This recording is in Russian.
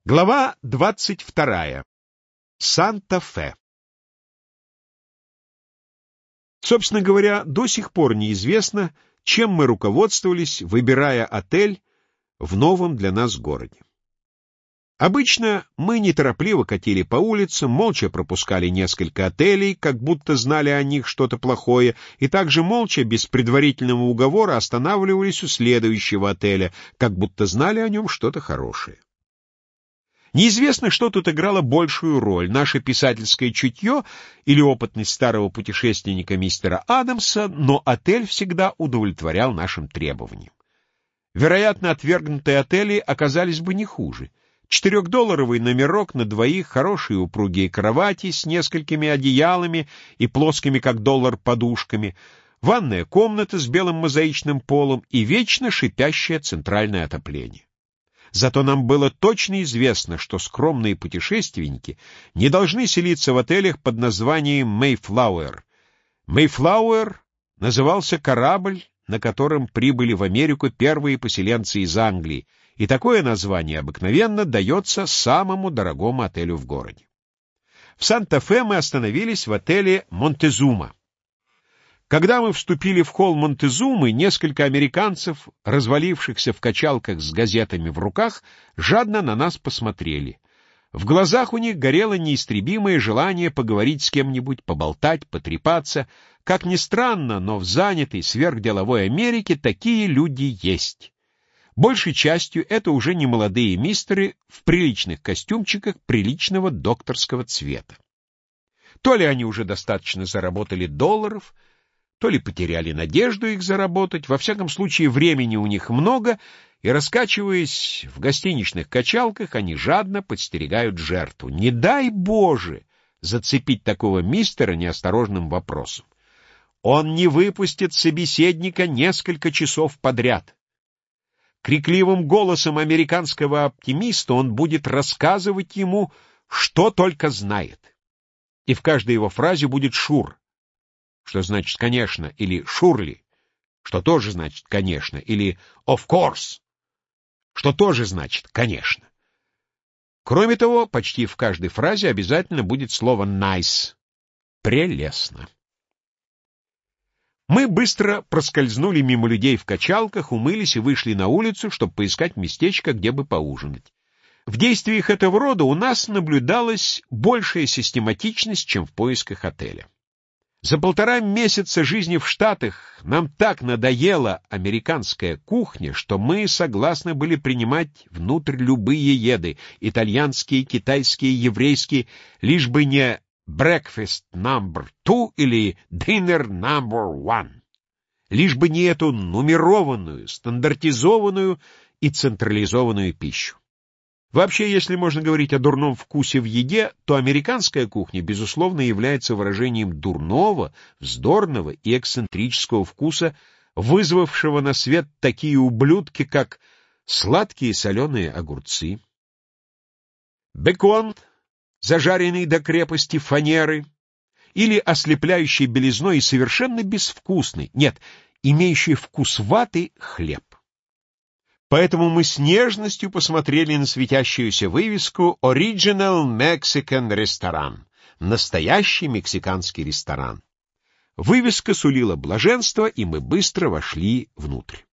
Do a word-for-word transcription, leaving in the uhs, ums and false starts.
Глава двадцать вторая. Санта-Фе. Собственно говоря, до сих пор неизвестно, чем мы руководствовались, выбирая отель в новом для нас городе. Обычно мы неторопливо катили по улицам, молча пропускали несколько отелей, как будто знали о них что-то плохое, и также молча, без предварительного уговора, останавливались у следующего отеля, как будто знали о нем что-то хорошее. Неизвестно, что тут играло большую роль — наше писательское чутье или опытность старого путешественника мистера Адамса, но отель всегда удовлетворял нашим требованиям. Вероятно, отвергнутые отели оказались бы не хуже. Четырехдолларовый номерок на двоих, хорошие упругие кровати с несколькими одеялами и плоскими, как доллар, подушками, ванная комната с белым мозаичным полом и вечно шипящее центральное отопление. Зато нам было точно известно, что скромные путешественники не должны селиться в отелях под названием «Мэйфлауэр». «Мэйфлауэр» назывался корабль, на котором прибыли в Америку первые поселенцы из Англии, и такое название обыкновенно дается самому дорогому отелю в городе. В Санта-Фе мы остановились в отеле «Монтезума». Когда мы вступили в холл Монтезумы, несколько американцев, развалившихся в качалках с газетами в руках, жадно на нас посмотрели. В глазах у них горело неистребимое желание поговорить с кем-нибудь, поболтать, потрепаться. Как ни странно, но в занятой сверхделовой Америке такие люди есть. Большей частью это уже не молодые мистеры в приличных костюмчиках приличного докторского цвета. То ли они уже достаточно заработали долларов, то ли потеряли надежду их заработать, во всяком случае времени у них много, и, раскачиваясь в гостиничных качалках, они жадно подстерегают жертву. Не дай Боже зацепить такого мистера неосторожным вопросом. Он не выпустит собеседника несколько часов подряд. Крикливым голосом американского оптимиста он будет рассказывать ему, что только знает. И в каждой его фразе будет «шур», что значит «конечно», или «шурли», что тоже значит «конечно», или «of course», что тоже значит «конечно». Кроме того, почти в каждой фразе обязательно будет слово «nice» — «прелестно». Мы быстро проскользнули мимо людей в качалках, умылись и вышли на улицу, чтобы поискать местечко, где бы поужинать. В действиях этого рода у нас наблюдалась большая систематичность, чем в поисках отеля. За полтора месяца жизни в Штатах нам так надоела американская кухня, что мы согласны были принимать внутрь любые еды — итальянские, китайские, еврейские, лишь бы не breakfast number two или dinner number one, лишь бы не эту нумерованную, стандартизованную и централизованную пищу. Вообще, если можно говорить о дурном вкусе в еде, то американская кухня, безусловно, является выражением дурного, вздорного и эксцентрического вкуса, вызвавшего на свет такие ублюдки, как сладкие соленые огурцы, бекон, зажаренный до крепости фанеры, или ослепляющий белизной и совершенно безвкусный, нет, имеющий вкус ваты хлеб. Поэтому мы с нежностью посмотрели на светящуюся вывеску «Original Mexican Restaurant» — настоящий мексиканский ресторан. Вывеска сулила блаженство, и мы быстро вошли внутрь.